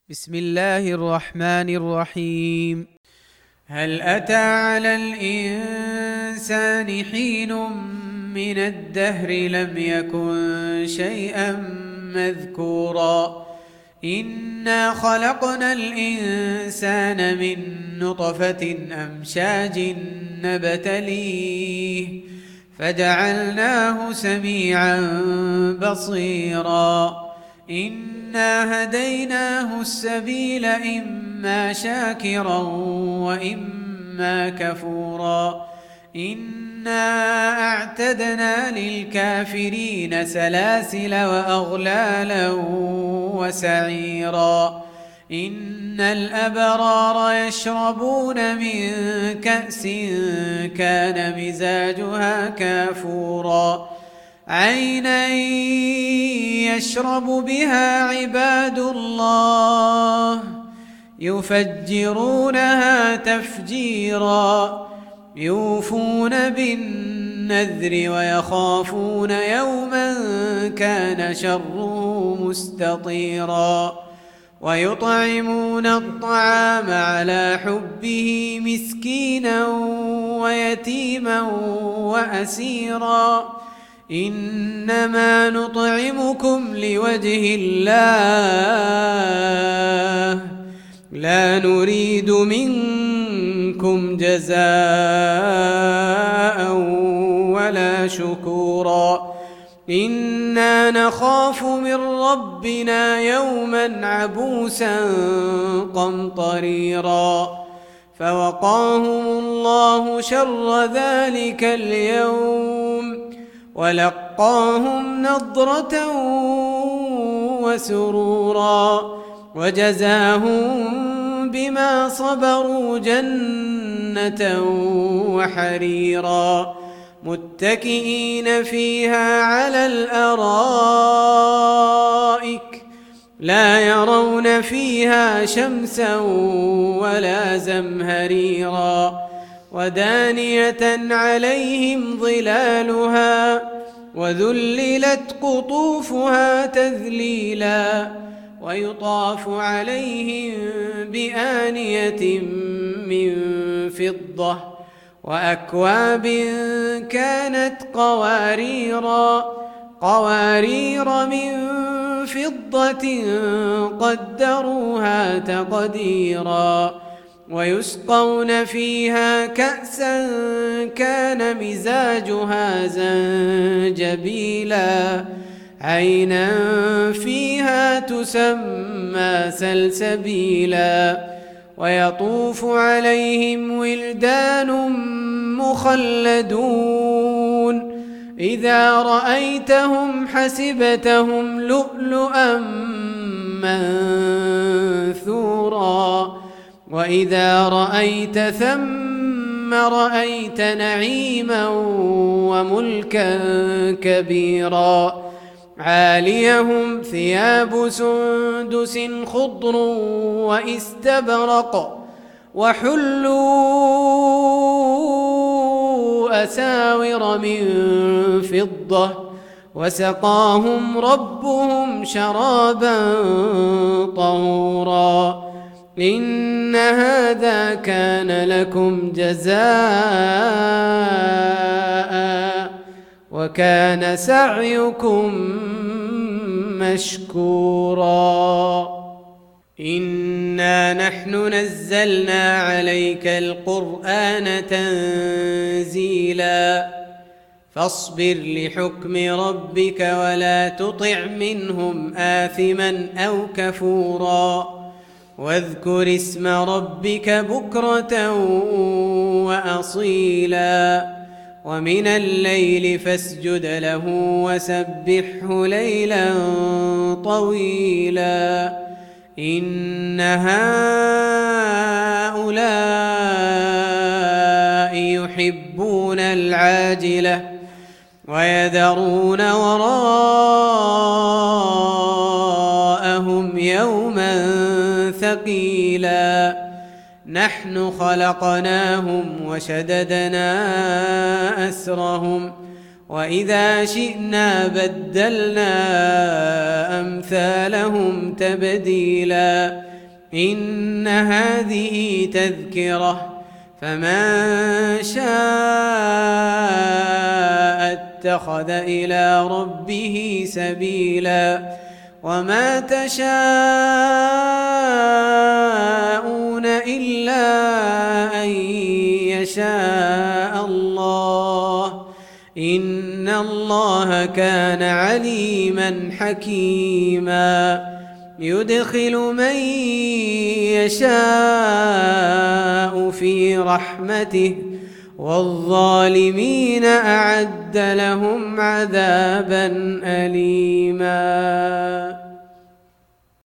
بسم الله الرحمن الرحيم. هل أتى على الإنسان حين من الدهر لم يكن شيئا مذكورا إنا خلقنا الإنسان من نطفة أمشاج نبتليه فجعلناه سميعا بصيرا إنا هديناه السبيل إما شاكرا وإما كفورا إنا أعتدنا للكافرين سلاسل وأغلالا وسعيرا إن الأبرار يشربون من كأس كان مزاجها كافورا عينا يشرب بها عباد الله يفجرونها تفجيرا يوفون بالنذر ويخافون يوما كان شره مستطيرا ويطعمون الطعام على حبه مسكينا ويتيما وأسيرا إنما نطعمكم لوجه الله لا نريد منكم جزاء ولا شكورا إنا نخاف من ربنا يوما عبوسا قمطريرا فوقاهم الله شر ذلك اليوم ولقاهم نضرة وسرورا وجزاهم بما صبروا جنة وحريرا متكئين فيها على الأرائك لا يرون فيها شمسا ولا زمهريرا ودانية عليهم ظلالها وذللت قطوفها تذليلا ويطاف عليهم بآنية من فضة وأكواب كانت قوارير من فضة قدروها تقديرا ويسقون فيها كأسا كان مزاجها زنجبيلا عينا فيها تسمى سلسبيلا ويطوف عليهم ولدان مخلدون إذا رأيتهم حسبتهم لؤلؤا منثورا وإذا رأيت ثم رأيت نعيما وملكا كبيرا عاليهم ثياب سندس خضر وإستبرق وحلوا أساور من فضة وسقاهم ربهم شرابا طهورا إن هذا كان لكم جزاء وكان سعيكم مشكورا إنا نحن نزلنا عليك القرآن تنزيلا فاصبر لحكم ربك ولا تطع منهم آثما أو كفورا واذكر اسم ربك بكرة وأصيلا ومن الليل فاسجد له وسبحه ليلا طويلا إن هؤلاء يحبون العاجلة ويذرون وراءهم يوما ثقيلا نحن خلقناهم وشددنا أسرهم وإذا شئنا بدلنا أمثالهم تبديلا إن هذه تذكرة فمن شاء اتخذ إلى ربه سبيلا وما تشاءون إلا أن يشاء الله إن الله كان عليما حكيما يدخل من يشاء في رحمته والظالمين أعد لهم عذابا أليما.